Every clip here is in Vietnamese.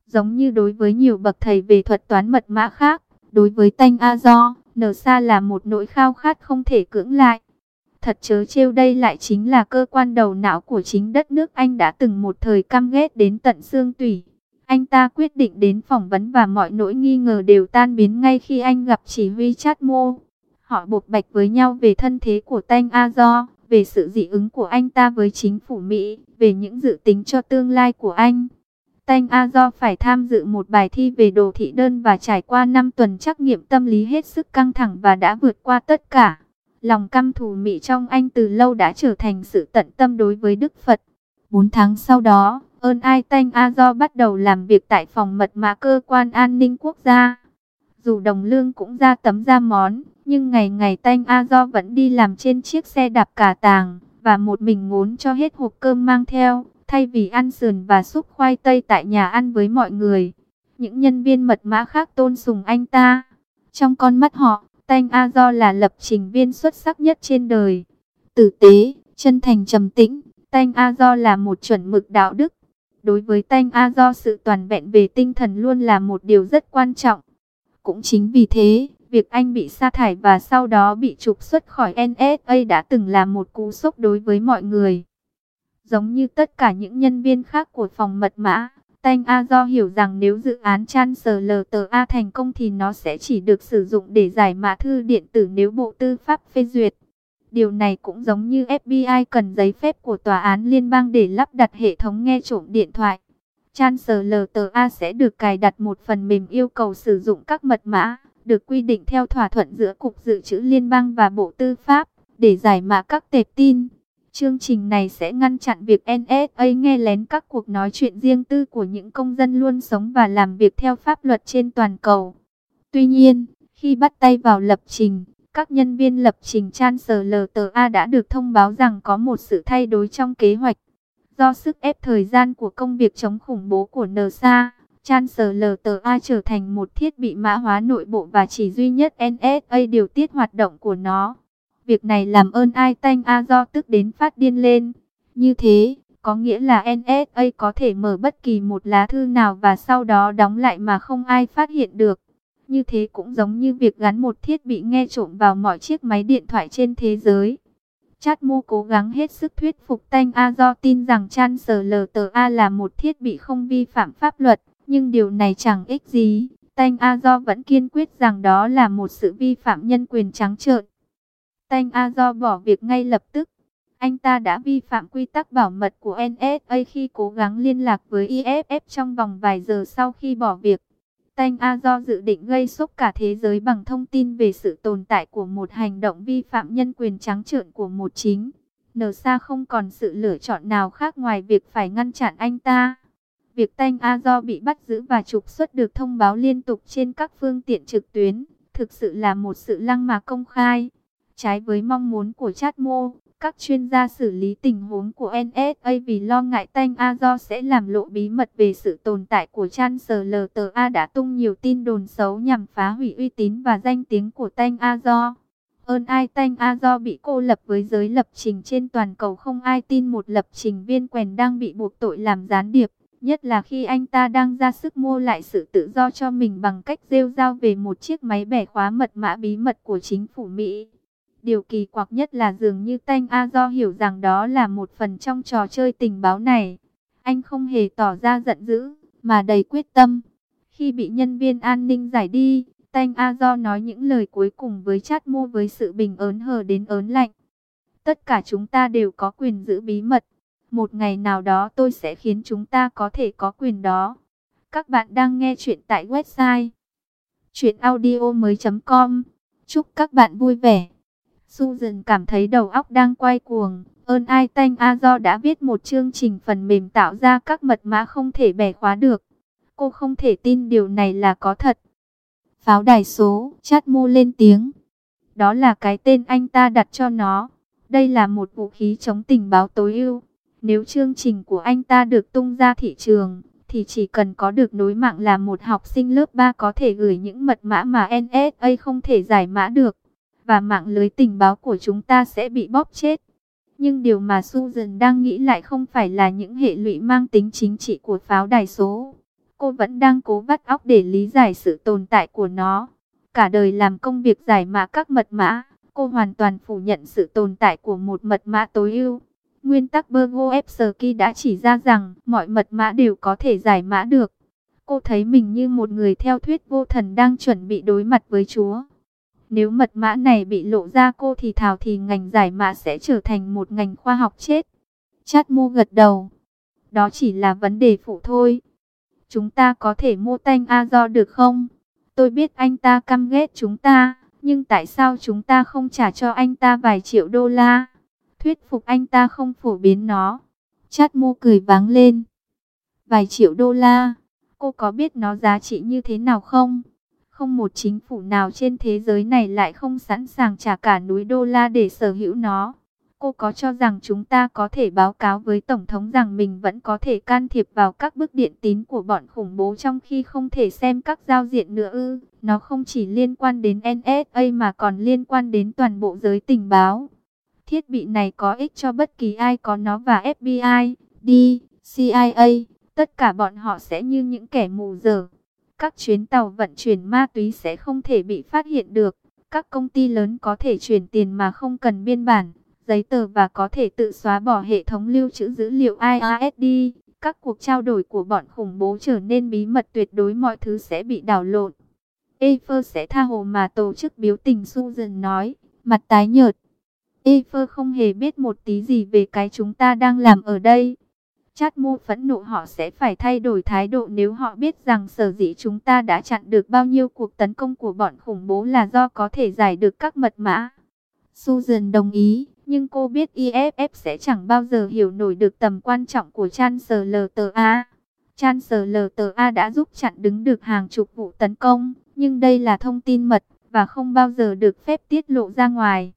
Giống như đối với nhiều bậc thầy về thuật toán mật mã khác, đối với Tanh A-do, NSA là một nỗi khao khát không thể cưỡng lại. Thật trớ trêu, đây lại chính là cơ quan đầu não của chính đất nước Anh đã từng một thời căm ghét đến tận xương tủy. Anh ta quyết định đến phỏng vấn và mọi nỗi nghi ngờ đều tan biến ngay khi anh gặp chỉ huy Chatmo. Họ bộc bạch với nhau về thân thế của Tanh A-do, về sự dị ứng của anh ta với chính phủ Mỹ, về những dự tính cho tương lai của anh. Tanh A-do phải tham dự một bài thi về đồ thị đơn và trải qua 5 tuần trắc nghiệm tâm lý hết sức căng thẳng và đã vượt qua tất cả. Lòng căm thù Mỹ trong anh từ lâu đã trở thành sự tận tâm đối với Đức Phật. 4 tháng sau đó, Tanh A-do bắt đầu làm việc tại phòng mật mã cơ quan an ninh quốc gia. Dù đồng lương cũng ra tấm ra món, nhưng ngày ngày Tanh A-do vẫn đi làm trên chiếc xe đạp cà tàng, và một mình ngốn cho hết hộp cơm mang theo, thay vì ăn sườn và súp khoai tây tại nhà ăn với mọi người. Những nhân viên mật mã khác tôn sùng anh ta. Trong con mắt họ, Tanh A-do là lập trình viên xuất sắc nhất trên đời. Tử tế, chân thành, trầm tĩnh, Tanh A-do là một chuẩn mực đạo đức. Đối với Tanh A-do, sự toàn vẹn về tinh thần luôn là một điều rất quan trọng. Cũng chính vì thế, việc anh bị sa thải và sau đó bị trục xuất khỏi NSA đã từng là một cú sốc đối với mọi người. Giống như tất cả những nhân viên khác của phòng mật mã, Tanh A-do hiểu rằng nếu dự án ChancellorsA thành công thì nó sẽ chỉ được sử dụng để giải mã thư điện tử nếu Bộ Tư pháp phê duyệt. Điều này cũng giống như FBI cần giấy phép của tòa án liên bang để lắp đặt hệ thống nghe trộm điện thoại. ChancellorsA sẽ được cài đặt một phần mềm yêu cầu sử dụng các mật mã, được quy định theo thỏa thuận giữa Cục Dự trữ Liên bang và Bộ Tư pháp, để giải mã các tệp tin. Chương trình này sẽ ngăn chặn việc NSA nghe lén các cuộc nói chuyện riêng tư của những công dân luôn sống và làm việc theo pháp luật trên toàn cầu. Tuy nhiên, khi bắt tay vào lập trình, các nhân viên lập trình ChancellorsA đã được thông báo rằng có một sự thay đổi trong kế hoạch. Do sức ép thời gian của công việc chống khủng bố của NSA, ChancellorsA trở thành một thiết bị mã hóa nội bộ và chỉ duy nhất NSA điều tiết hoạt động của nó. Việc này làm Tanh A-do tức đến phát điên lên. Như thế, có nghĩa là NSA có thể mở bất kỳ một lá thư nào và sau đó đóng lại mà không ai phát hiện được. Như thế cũng giống như việc gắn một thiết bị nghe trộm vào mọi chiếc máy điện thoại trên thế giới. Chatmo cố gắng hết sức thuyết phục Tanh A-do tin rằng ChancellorsA là một thiết bị không vi phạm pháp luật, nhưng điều này chẳng ích gì. Tanh A-do vẫn kiên quyết rằng đó là một sự vi phạm nhân quyền trắng trợn. Tanh A-do bỏ việc ngay lập tức. Anh ta đã vi phạm quy tắc bảo mật của NSA khi cố gắng liên lạc với IFF trong vòng vài giờ sau khi bỏ việc. Tanh A-do dự định gây sốc cả thế giới bằng thông tin về sự tồn tại của một hành động vi phạm nhân quyền trắng trợn của một chính. NSA không còn sự lựa chọn nào khác ngoài việc phải ngăn chặn anh ta. Việc Tanh A-do bị bắt giữ và trục xuất được thông báo liên tục trên các phương tiện trực tuyến, thực sự là một sự lăng mạ công khai. Trái với mong muốn của Chatmo, các chuyên gia xử lý tình huống của NSA vì lo ngại Tanh A-do sẽ làm lộ bí mật về sự tồn tại của ChancellorsA đã tung nhiều tin đồn xấu nhằm phá hủy uy tín và danh tiếng của Tanh A-do. Tanh A-do bị cô lập với giới lập trình trên toàn cầu, không ai tin một lập trình viên quèn đang bị buộc tội làm gián điệp, nhất là khi anh ta đang ra sức mua lại sự tự do cho mình bằng cách rêu rao về một chiếc máy bẻ khóa mật mã bí mật của chính phủ Mỹ. Điều kỳ quặc nhất là dường như Tanh A-do hiểu rằng đó là một phần trong trò chơi tình báo này. Anh không hề tỏ ra giận dữ, mà đầy quyết tâm. Khi bị nhân viên an ninh giải đi, Tanh A-do nói những lời cuối cùng với Chatmo với sự bình ớn hờ đến ớn lạnh. Tất cả chúng ta đều có quyền giữ bí mật. Một ngày nào đó tôi sẽ khiến chúng ta có thể có quyền đó. Các bạn đang nghe chuyện tại website chuyenaudio.com. Chúc các bạn vui vẻ. Susan cảm thấy đầu óc đang quay cuồng. Tanh A-do đã viết một chương trình phần mềm tạo ra các mật mã không thể bẻ khóa được. Cô không thể tin điều này là có thật. Pháo đài số, Chatmo lên tiếng. Đó là cái tên anh ta đặt cho nó. Đây là một vũ khí chống tình báo tối ưu. Nếu chương trình của anh ta được tung ra thị trường, thì chỉ cần có được nối mạng là một học sinh lớp 3 có thể gửi những mật mã mà NSA không thể giải mã được. Và mạng lưới tình báo của chúng ta sẽ bị bóp chết. Nhưng điều mà Susan đang nghĩ lại không phải là những hệ lụy mang tính chính trị của pháo đài số. Cô vẫn đang cố vắt óc để lý giải sự tồn tại của nó. Cả đời làm công việc giải mã các mật mã, cô hoàn toàn phủ nhận sự tồn tại của một mật mã tối ưu. Nguyên tắc Bergoevsky đã chỉ ra rằng mọi mật mã đều có thể giải mã được. Cô thấy mình như một người theo thuyết vô thần đang chuẩn bị đối mặt với Chúa. Nếu mật mã này bị lộ ra, cô thì thào thì ngành giải mã sẽ trở thành một ngành khoa học chết. Chadmo gật đầu. Đó chỉ là vấn đề phụ thôi. Chúng ta có thể mua Tanh Azo được không? Tôi biết anh ta căm ghét chúng ta, nhưng tại sao chúng ta không trả cho anh ta vài triệu đô la? Thuyết phục anh ta không phổ biến nó. Chadmo cười váng lên. Vài triệu đô la? Cô có biết nó giá trị như thế nào không? Không một chính phủ nào trên thế giới này lại không sẵn sàng trả cả núi đô la để sở hữu nó. Cô có cho rằng chúng ta có thể báo cáo với Tổng thống rằng mình vẫn có thể can thiệp vào các bức điện tín của bọn khủng bố trong khi không thể xem các giao diện nữa ư? Nó không chỉ liên quan đến NSA mà còn liên quan đến toàn bộ giới tình báo. Thiết bị này có ích cho bất kỳ ai có nó, và FBI, CIA, tất cả bọn họ sẽ như những kẻ mù dở. Các chuyến tàu vận chuyển ma túy sẽ không thể bị phát hiện được. Các công ty lớn có thể chuyển tiền mà không cần biên bản, giấy tờ và có thể tự xóa bỏ hệ thống lưu trữ dữ liệu IRSD. Các cuộc trao đổi của bọn khủng bố trở nên bí mật tuyệt đối, mọi thứ sẽ bị đảo lộn. Eiffel sẽ tha hồ mà tổ chức biểu tình, Susan nói, mặt tái nhợt. Eiffel không hề biết một tí gì về cái chúng ta đang làm ở đây. Chadmo phẫn nộ, họ sẽ phải thay đổi thái độ nếu họ biết rằng sở dĩ chúng ta đã chặn được bao nhiêu cuộc tấn công của bọn khủng bố là do có thể giải được các mật mã. Susan đồng ý, nhưng cô biết IFF sẽ chẳng bao giờ hiểu nổi được tầm quan trọng của ChancellorsA. ChancellorsA đã giúp chặn đứng được hàng chục vụ tấn công, nhưng đây là thông tin mật và không bao giờ được phép tiết lộ ra ngoài.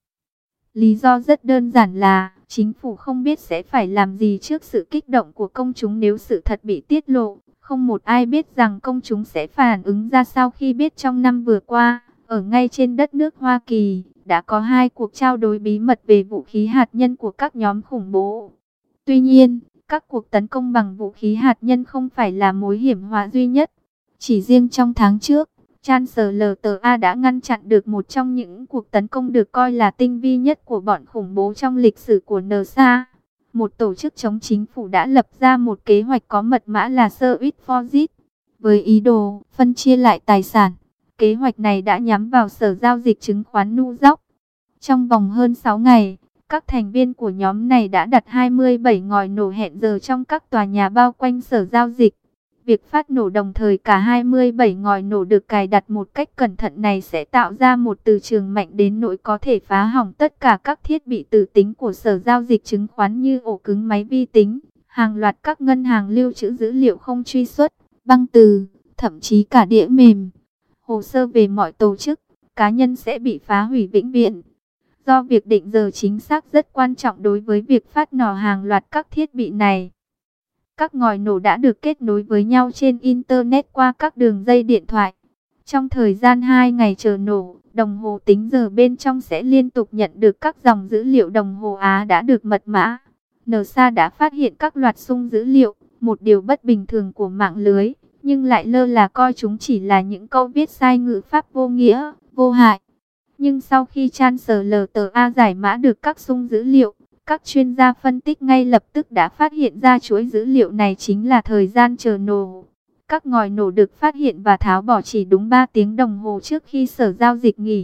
Lý do rất đơn giản là chính phủ không biết sẽ phải làm gì trước sự kích động của công chúng nếu sự thật bị tiết lộ. Không một ai biết rằng công chúng sẽ phản ứng ra sao khi biết trong năm vừa qua, ở ngay trên đất nước Hoa Kỳ, đã có 2 cuộc trao đổi bí mật về vũ khí hạt nhân của các nhóm khủng bố. Tuy nhiên, các cuộc tấn công bằng vũ khí hạt nhân không phải là mối hiểm họa duy nhất. Chỉ riêng trong tháng trước, ChancellorsA đã ngăn chặn được một trong những cuộc tấn công được coi là tinh vi nhất của bọn khủng bố trong lịch sử của NSA. Một tổ chức chống chính phủ đã lập ra một kế hoạch có mật mã là Search for It, với ý đồ phân chia lại tài sản. Kế hoạch này đã nhắm vào Sở Giao dịch Chứng khoán New York. Trong vòng hơn 6 ngày, các thành viên của nhóm này đã đặt 27 ngòi nổ hẹn giờ trong các tòa nhà bao quanh Sở Giao dịch. Việc phát nổ đồng thời cả 27 ngòi nổ được cài đặt một cách cẩn thận này sẽ tạo ra một từ trường mạnh đến nỗi có thể phá hỏng tất cả các thiết bị từ tính của Sở Giao dịch Chứng khoán như ổ cứng máy vi tính, hàng loạt các ngân hàng lưu trữ dữ liệu không truy xuất, băng từ, thậm chí cả đĩa mềm. Hồ sơ về mọi tổ chức, cá nhân sẽ bị phá hủy vĩnh viễn. Do việc định giờ chính xác rất quan trọng đối với việc phát nổ hàng loạt các thiết bị này. Các ngòi nổ đã được kết nối với nhau trên Internet qua các đường dây điện thoại. Trong thời gian 2 ngày chờ nổ, đồng hồ tính giờ bên trong sẽ liên tục nhận được các dòng dữ liệu đồng hồ Á đã được mật mã. NSA đã phát hiện các loạt xung dữ liệu, một điều bất bình thường của mạng lưới, nhưng lại lơ là coi chúng chỉ là những câu viết sai ngữ pháp vô nghĩa, vô hại. Nhưng sau khi ChancellorsA giải mã được các xung dữ liệu, các chuyên gia phân tích ngay lập tức đã phát hiện ra chuỗi dữ liệu này chính là thời gian chờ nổ. Các ngòi nổ được phát hiện và tháo bỏ chỉ đúng 3 tiếng đồng hồ trước khi Sở Giao dịch nghỉ.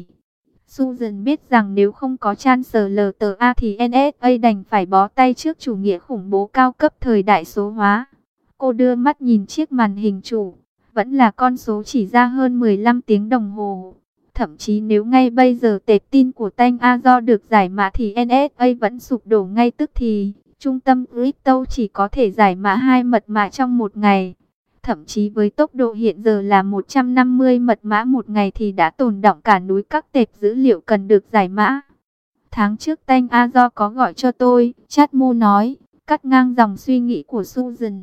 Susan biết rằng nếu không có ChancellorsA thì NSA đành phải bó tay trước chủ nghĩa khủng bố cao cấp thời đại số hóa. Cô đưa mắt nhìn chiếc màn hình chủ, vẫn là con số chỉ ra hơn 15 tiếng đồng hồ. Thậm chí nếu ngay bây giờ tệp tin của Tanh Azo được giải mã thì NSA vẫn sụp đổ ngay tức thì. Trung tâm crypto chỉ có thể giải mã 2 mật mã trong một ngày. Thậm chí với tốc độ hiện giờ là 150 mật mã một ngày thì đã tồn đọng cả núi các tệp dữ liệu cần được giải mã. Tháng trước Tanh Azo có gọi cho tôi, Chadmo nói, cắt ngang dòng suy nghĩ của Susan.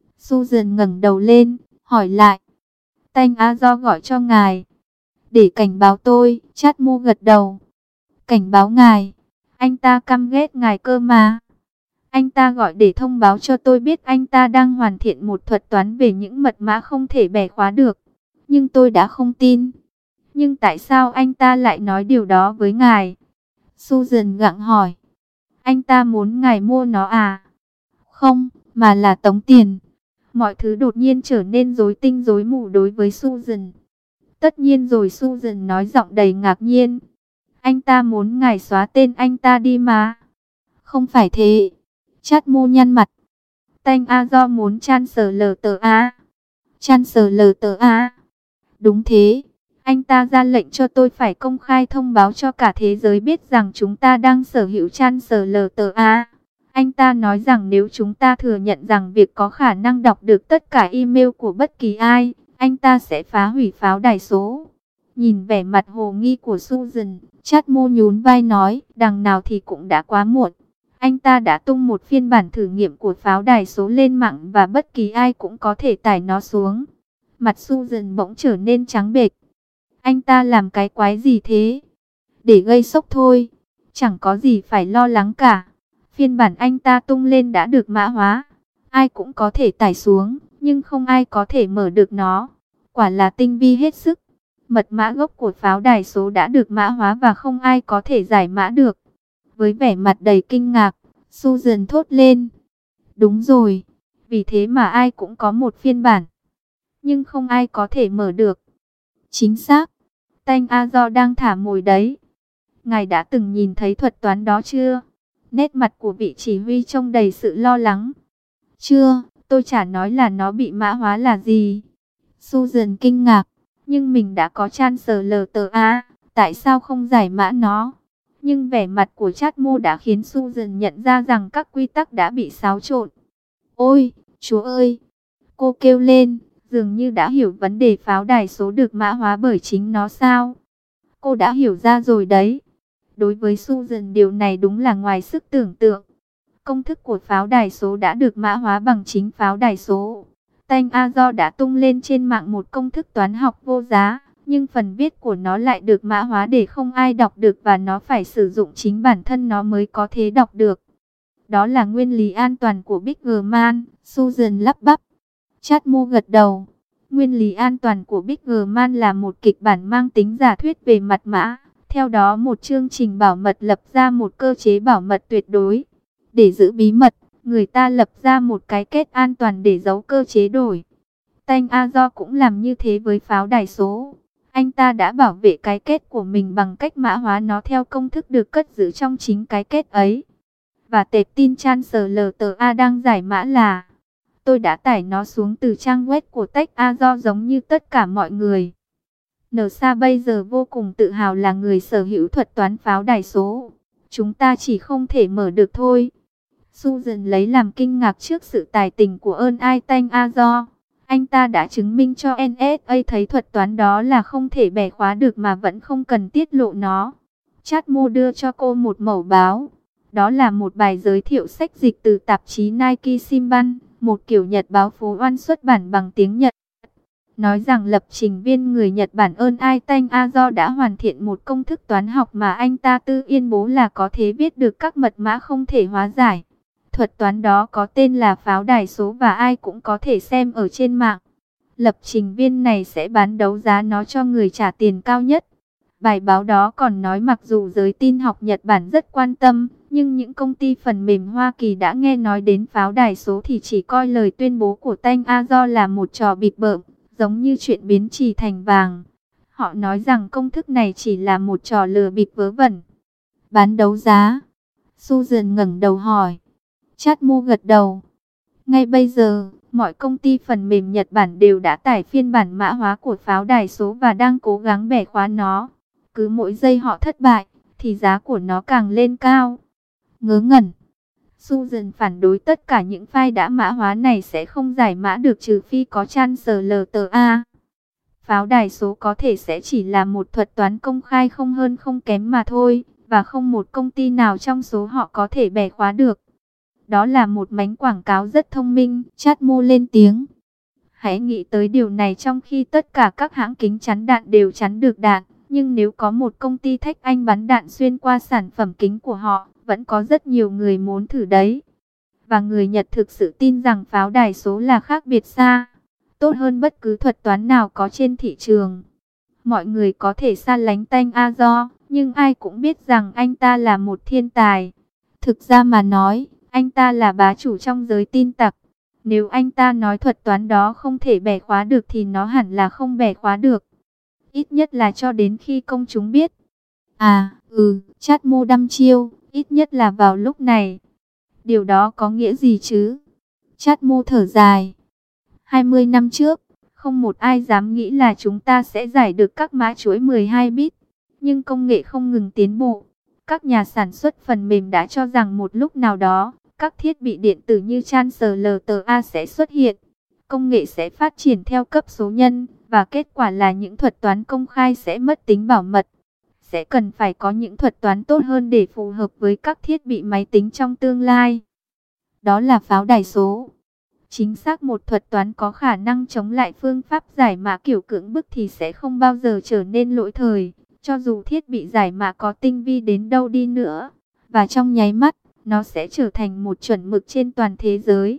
Susan ngẩng đầu lên, hỏi lại. Tanh Azo gọi cho ngài. Để cảnh báo tôi, Chadmo gật đầu. Cảnh báo ngài, anh ta căm ghét ngài cơ mà. Anh ta gọi để thông báo cho tôi biết anh ta đang hoàn thiện một thuật toán về những mật mã không thể bẻ khóa được. Nhưng tôi đã không tin. Nhưng tại sao anh ta lại nói điều đó với ngài? Susan gặng hỏi. Anh ta muốn ngài mua nó à? Không, mà là tống tiền. Mọi thứ đột nhiên trở nên rối tinh rối mù đối với Susan. Tất nhiên rồi, Susan nói giọng đầy ngạc nhiên. Anh ta muốn ngài xóa tên anh ta đi mà. Không phải thế. Chát nhăn mặt. Tanh A do muốn Chancellor. Chancellor. Đúng thế. Anh ta ra lệnh cho tôi phải công khai thông báo cho cả thế giới biết rằng chúng ta đang sở hữu Chancellor. Anh ta nói rằng nếu chúng ta thừa nhận rằng việc có khả năng đọc được tất cả email của bất kỳ ai, anh ta sẽ phá hủy pháo đài số. Nhìn vẻ mặt hồ nghi của Susan, Chát nhún vai nói, đằng nào thì cũng đã quá muộn. Anh ta đã tung một phiên bản thử nghiệm của pháo đài số lên mạng và bất kỳ ai cũng có thể tải nó xuống. Mặt Susan bỗng trở nên trắng bệch. Anh ta làm cái quái gì thế? Để gây sốc thôi. Chẳng có gì phải lo lắng cả. Phiên bản anh ta tung lên đã được mã hóa. Ai cũng có thể tải xuống, nhưng không ai có thể mở được nó. Quả là tinh vi hết sức. Mật mã gốc của pháo đài số đã được mã hóa và không ai có thể giải mã được. Với vẻ mặt đầy kinh ngạc, Susan thốt lên. Đúng rồi, vì thế mà ai cũng có một phiên bản. Nhưng không ai có thể mở được. Chính xác, Tanh A Do đang thả mồi đấy. Ngài đã từng nhìn thấy thuật toán đó chưa? Nét mặt của vị chỉ huy trông đầy sự lo lắng. Chưa, tôi chả nói là nó bị mã hóa là gì. Susan kinh ngạc, nhưng mình đã có Chancellor. Tại sao không giải mã nó? Nhưng vẻ mặt của Chát đã khiến Susan nhận ra rằng các quy tắc đã bị xáo trộn. Ôi, Chúa ơi! Cô kêu lên, dường như đã hiểu vấn đề pháo đài số được mã hóa bởi chính nó sao. Cô đã hiểu ra rồi đấy. Đối với Susan điều này đúng là ngoài sức tưởng tượng. Công thức của pháo đài số đã được mã hóa bằng chính pháo đài số. Tanh A Do đã tung lên trên mạng một công thức toán học vô giá. Nhưng phần viết của nó lại được mã hóa để không ai đọc được và nó phải sử dụng chính bản thân nó mới có thể đọc được. Đó là nguyên lý an toàn của Biggerman, Susan lắp bắp. Chát gật đầu. Nguyên lý an toàn của Biggerman là một kịch bản mang tính giả thuyết về mật mã. Theo đó một chương trình bảo mật lập ra một cơ chế bảo mật tuyệt đối. Để giữ bí mật, người ta lập ra một cái kết an toàn để giấu cơ chế đổi. Tanh A Do cũng làm như thế với pháo đài số. Anh ta đã bảo vệ cái kết của mình bằng cách mã hóa nó theo công thức được cất giữ trong chính cái kết ấy. Và tệp tin Chancellor đang giải mã là: tôi đã tải nó xuống từ trang web của Tech A Do giống như tất cả mọi người. NSA bây giờ vô cùng tự hào là người sở hữu thuật toán pháo đài số. Chúng ta chỉ không thể mở được thôi. Susan lấy làm kinh ngạc trước sự tài tình của ơn ai Tanh A Do. Anh ta đã chứng minh cho NSA thấy thuật toán đó là không thể bẻ khóa được mà vẫn không cần tiết lộ nó. Chát đưa cho cô một mẩu báo. Đó là một bài giới thiệu sách dịch từ tạp chí Nike Shimbun, một kiểu nhật báo phố oan xuất bản bằng tiếng Nhật. Nói rằng lập trình viên người Nhật Bản ơn ai Tanh A Do đã hoàn thiện một công thức toán học mà anh ta tự tuyên bố là có thể viết được các mật mã không thể hóa giải. Thuật toán đó có tên là pháo đài số và ai cũng có thể xem ở trên mạng. Lập trình viên này sẽ bán đấu giá nó cho người trả tiền cao nhất. Bài báo đó còn nói mặc dù giới tin học Nhật Bản rất quan tâm, nhưng những công ty phần mềm Hoa Kỳ đã nghe nói đến pháo đài số thì chỉ coi lời tuyên bố của Tanh A Do là một trò bịp bợm, giống như chuyện biến chì thành vàng. Họ nói rằng công thức này chỉ là một trò lừa bịp vớ vẩn. Bán đấu giá? Susan ngẩng đầu hỏi. Chát gật đầu. Ngay bây giờ, mọi công ty phần mềm Nhật Bản đều đã tải phiên bản mã hóa của pháo đài số và đang cố gắng bẻ khóa nó. Cứ mỗi giây họ thất bại, thì giá của nó càng lên cao. Ngớ ngẩn. Susan phản đối tất cả những file đã mã hóa này sẽ không giải mã được trừ phi có Chancellor. Pháo đài số có thể sẽ chỉ là một thuật toán công khai không hơn không kém mà thôi, và không một công ty nào trong số họ có thể bẻ khóa được. Đó là một mánh quảng cáo rất thông minh, Chát lên tiếng. Hãy nghĩ tới điều này trong khi tất cả các hãng kính chắn đạn đều chắn được đạn. Nhưng nếu có một công ty Thách Anh bắn đạn xuyên qua sản phẩm kính của họ, vẫn có rất nhiều người muốn thử đấy. và người Nhật thực sự tin rằng pháo đài số là khác biệt xa, tốt hơn bất cứ thuật toán nào có trên thị trường. Mọi người có thể xa lánh Tanh A Do, nhưng ai cũng biết rằng anh ta là một thiên tài. Thực ra mà nói, anh ta là bá chủ trong giới tin tặc. Nếu anh ta nói thuật toán đó không thể bẻ khóa được thì nó hẳn là không bẻ khóa được. Ít nhất là cho đến khi công chúng biết. Chát Mô đăm chiêu, ít nhất là vào lúc này. Điều đó có nghĩa gì chứ? Chát Mô thở dài. 20 năm trước, không một ai dám nghĩ là chúng ta sẽ giải được các mã chuỗi 12 bit. Nhưng công nghệ không ngừng tiến bộ. Các nhà sản xuất phần mềm đã cho rằng một lúc nào đó, các thiết bị điện tử như Translta sẽ xuất hiện. Công nghệ sẽ phát triển theo cấp số nhân, và kết quả là những thuật toán công khai sẽ mất tính bảo mật. Sẽ cần phải có những thuật toán tốt hơn để phù hợp với các thiết bị máy tính trong tương lai. Đó là pháo đài số. Chính xác một thuật toán có khả năng chống lại phương pháp giải mã kiểu cưỡng bức thì sẽ không bao giờ trở nên lỗi thời, cho dù thiết bị giải mã có tinh vi đến đâu đi nữa. Và trong nháy mắt, nó sẽ trở thành một chuẩn mực trên toàn thế giới.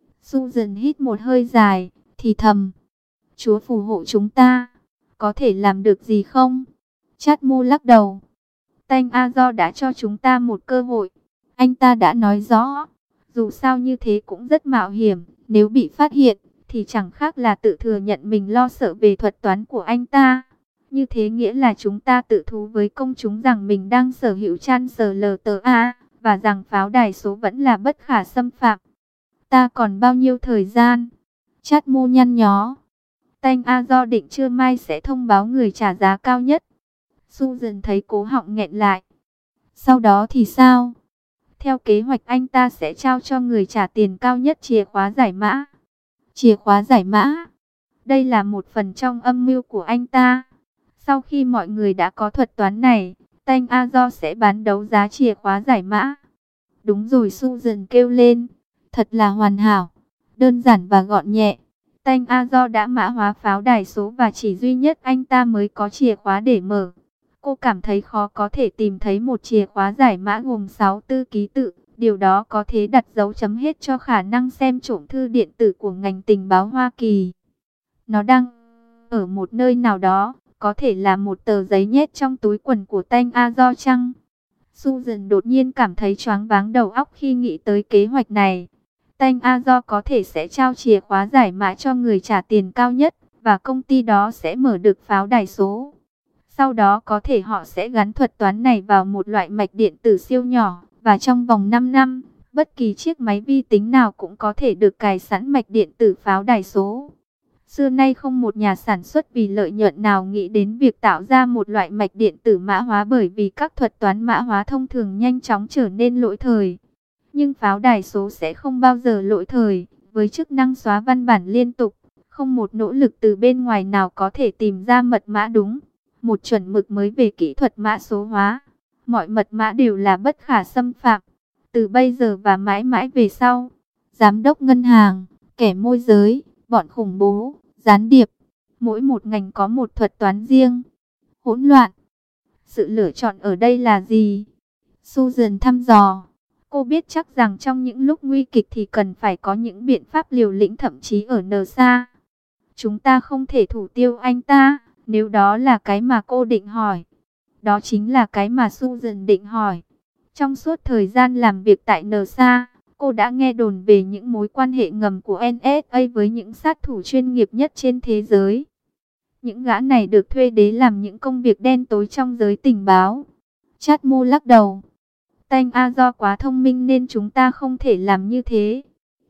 Susan hít một hơi dài, thì thầm. Chúa phù hộ chúng ta. Có thể làm được gì không? Chát Mô lắc đầu. Tanh A Do đã cho chúng ta một cơ hội. Anh ta đã nói rõ. Dù sao như thế cũng rất mạo hiểm. Nếu bị phát hiện, thì chẳng khác là tự thừa nhận mình lo sợ về thuật toán của anh ta. Như thế nghĩa là chúng ta tự thú với công chúng rằng mình đang sở hữu Translta, và rằng pháo đài số vẫn là bất khả xâm phạm. Ta còn bao nhiêu thời gian? Chát Mô nhăn nhó. Tanh A Do định trưa mai sẽ thông báo người trả giá cao nhất. Susan thấy cố họng nghẹn lại. Sau đó thì sao? Theo kế hoạch anh ta sẽ trao cho người trả tiền cao nhất chìa khóa giải mã. Chìa khóa giải mã? Đây là một phần trong âm mưu của anh ta. Sau khi mọi người đã có thuật toán này, Tanh A Do sẽ bán đấu giá chìa khóa giải mã. Đúng rồi, Susan kêu lên. Thật là hoàn hảo, đơn giản và gọn nhẹ. Tanh A Do đã mã hóa pháo đài số và chỉ duy nhất anh ta mới có chìa khóa để mở. Cô cảm thấy khó có thể tìm thấy một chìa khóa giải mã gồm 64 ký tự. Điều đó có thể đặt dấu chấm hết cho khả năng xem trộm thư điện tử của ngành tình báo Hoa Kỳ. Nó đang ở một nơi nào đó, có thể là một tờ giấy nhét trong túi quần của Tanh A Do chăng? Susan đột nhiên cảm thấy choáng váng đầu óc khi nghĩ tới kế hoạch này. Tanh A Do có thể sẽ trao chìa khóa giải mã cho người trả tiền cao nhất, và công ty đó sẽ mở được pháo đài số. Sau đó có thể họ sẽ gắn thuật toán này vào một loại mạch điện tử siêu nhỏ, và trong vòng 5 năm, bất kỳ chiếc máy vi tính nào cũng có thể được cài sẵn mạch điện tử pháo đài số. Xưa nay không một nhà sản xuất vì lợi nhuận nào nghĩ đến việc tạo ra một loại mạch điện tử mã hóa, bởi vì các thuật toán mã hóa thông thường nhanh chóng trở nên lỗi thời. Nhưng pháo đài số sẽ không bao giờ lỗi thời, với chức năng xóa văn bản liên tục, không một nỗ lực từ bên ngoài nào có thể tìm ra mật mã đúng. Một chuẩn mực mới về kỹ thuật mã số hóa. Mọi mật mã đều là bất khả xâm phạm, từ bây giờ và mãi mãi về sau. Giám đốc ngân hàng, kẻ môi giới, bọn khủng bố, gián điệp, mỗi một ngành có một thuật toán riêng. Hỗn loạn. Sự lựa chọn ở đây là gì? Susan thăm dò. Cô biết chắc rằng trong những lúc nguy kịch thì cần phải có những biện pháp liều lĩnh, thậm chí ở NSA. Chúng ta không thể thủ tiêu anh ta, nếu đó là cái mà cô định hỏi. Đó chính là cái mà Susan định hỏi. Trong suốt thời gian làm việc tại NSA, cô đã nghe đồn về những mối quan hệ ngầm của NSA với những sát thủ chuyên nghiệp nhất trên thế giới. Những gã này được thuê để làm những công việc đen tối trong giới tình báo. Chát Mô lắc đầu. Tanh A Do quá thông minh nên chúng ta không thể làm như thế.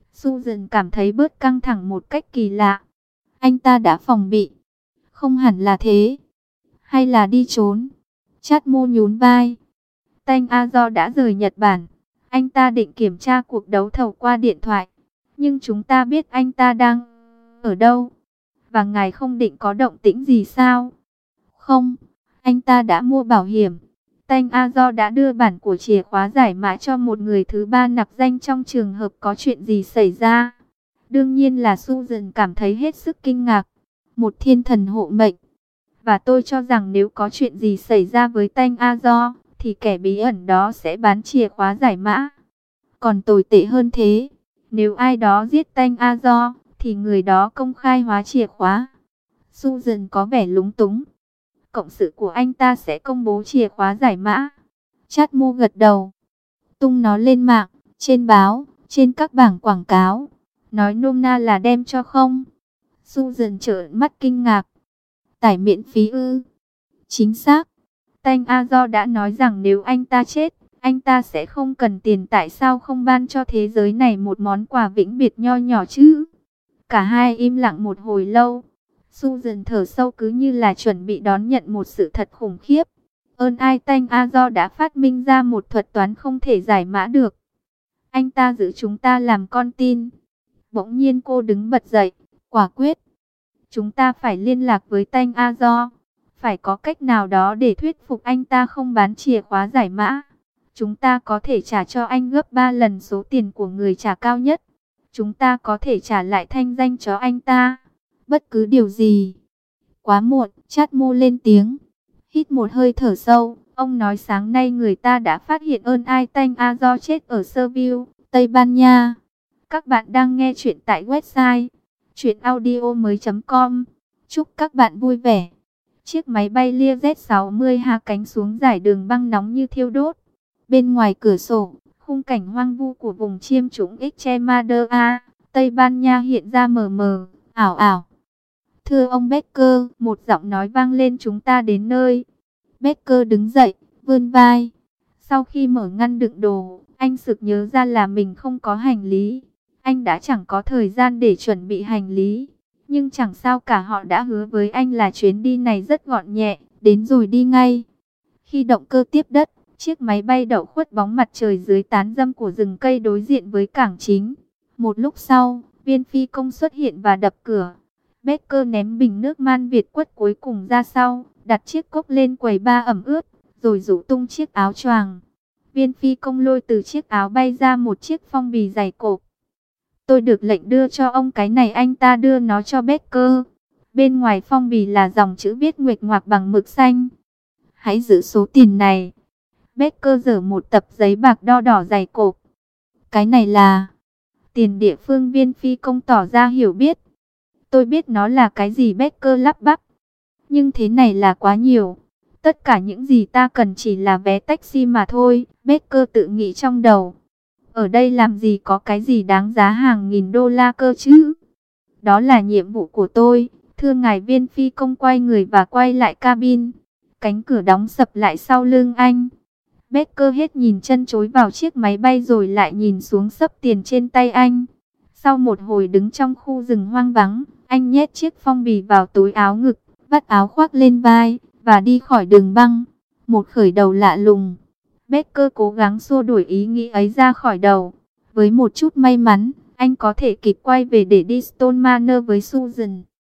Susan cảm thấy bớt căng thẳng một cách kỳ lạ. Anh ta đã phòng bị. Không hẳn là thế. Hay là đi trốn? Chát Mô nhún vai. Tanh A Do đã rời Nhật Bản. Anh ta định kiểm tra cuộc đấu thầu qua điện thoại. Nhưng chúng ta biết anh ta đang ở đâu. Và ngài không định có động tĩnh gì sao? Không, anh ta đã mua bảo hiểm. Tanh A Do đã đưa bản của chìa khóa giải mã cho một người thứ ba nặc danh trong trường hợp có chuyện gì xảy ra. Đương nhiên là Susan cảm thấy hết sức kinh ngạc. Một thiên thần hộ mệnh. Và tôi cho rằng nếu có chuyện gì xảy ra với Tanh A Do, thì kẻ bí ẩn đó sẽ bán chìa khóa giải mã. Còn tồi tệ hơn thế, Nếu ai đó giết Tanh Azor, thì người đó công khai hóa chìa khóa. Susan có vẻ lúng túng. Cộng sự của anh ta sẽ công bố chìa khóa giải mã. Chadmo gật đầu. Tung nó lên mạng, trên báo, trên các bảng quảng cáo. Nói nôm na là đem cho không? Susan trợn mắt kinh ngạc. Tải miễn phí ư? Chính xác. Tanh Azor đã nói rằng nếu anh ta chết, anh ta sẽ không cần tiền, tại sao không ban cho thế giới này một món quà vĩnh biệt nho nhỏ chứ? Cả hai im lặng một hồi lâu. Susan thở sâu cứ như là chuẩn bị đón nhận một sự thật khủng khiếp. Ơn ai Tanh Azor đã phát minh ra một thuật toán không thể giải mã được. Anh ta giữ chúng ta làm con tin. Bỗng nhiên cô đứng bật dậy, quả quyết. Chúng ta phải liên lạc với Tanh Azor. Phải có cách nào đó để thuyết phục anh ta không bán chìa khóa giải mã. Chúng ta có thể trả cho anh gấp 3 lần số tiền của người trả cao nhất. Chúng ta có thể trả lại thanh danh cho anh ta. Bất cứ điều gì. Quá muộn, Chadmo lên tiếng. Hít một hơi thở sâu. Ông nói sáng nay người ta đã phát hiện ơn ai Tanh Azor chết ở Seville, Tây Ban Nha. Các bạn đang nghe chuyện tại website chuyenaudio.com. Chúc các bạn vui vẻ. Chiếc máy bay Learjet 60 hạ cánh xuống dải đường băng nóng như thiêu đốt. Bên ngoài cửa sổ, khung cảnh hoang vu của vùng chiêm trũng Extremadura, Tây Ban Nha hiện ra mờ mờ, ảo ảo. Thưa ông Becker, một giọng nói vang lên, chúng ta đến nơi. Becker đứng dậy, vươn vai. Sau khi mở ngăn đựng đồ, anh sực nhớ ra là mình không có hành lý. Anh đã chẳng có thời gian để chuẩn bị hành lý. Nhưng chẳng sao cả, họ đã hứa với anh là chuyến đi này rất gọn nhẹ, đến rồi đi ngay. Khi động cơ tiếp đất, chiếc máy bay đậu khuất bóng mặt trời dưới tán râm của rừng cây đối diện với cảng chính. Một lúc sau, viên phi công xuất hiện và đập cửa. Becker ném bình nước man Việt quất cuối cùng ra sau, đặt chiếc cốc lên quầy bar ẩm ướt, rồi rủ tung chiếc áo choàng. Viên phi công lôi từ chiếc áo bay ra một chiếc phong bì dày cộp. Tôi được lệnh đưa cho ông cái này, anh ta đưa nó cho Becker. Bên ngoài phong bì là dòng chữ viết nguệch ngoạc bằng mực xanh. Hãy giữ số tiền này. Becker giở một tập giấy bạc đo đỏ dày cộp. Cái này là tiền địa phương, viên phi công tỏ ra hiểu biết. Tôi biết nó là cái gì, Becker lắp bắp. Nhưng thế này là quá nhiều. Tất cả những gì ta cần chỉ là vé taxi mà thôi, Becker tự nghĩ trong đầu. Ở đây làm gì có cái gì đáng giá hàng nghìn đô la cơ chứ? Đó là nhiệm vụ của tôi, thưa ngài. Viên phi công quay người và quay lại cabin. Cánh cửa đóng sập lại sau lưng anh. Becker hết nhìn chân chối vào chiếc máy bay rồi lại nhìn xuống xấp tiền trên tay anh. Sau một hồi đứng trong khu rừng hoang vắng, anh nhét chiếc phong bì vào túi áo ngực, vắt áo khoác lên vai, và đi khỏi đường băng. Một khởi đầu lạ lùng. Becker cố gắng xua đuổi ý nghĩ ấy ra khỏi đầu. Với một chút may mắn, anh có thể kịp quay về để đi Stone Manor với Susan.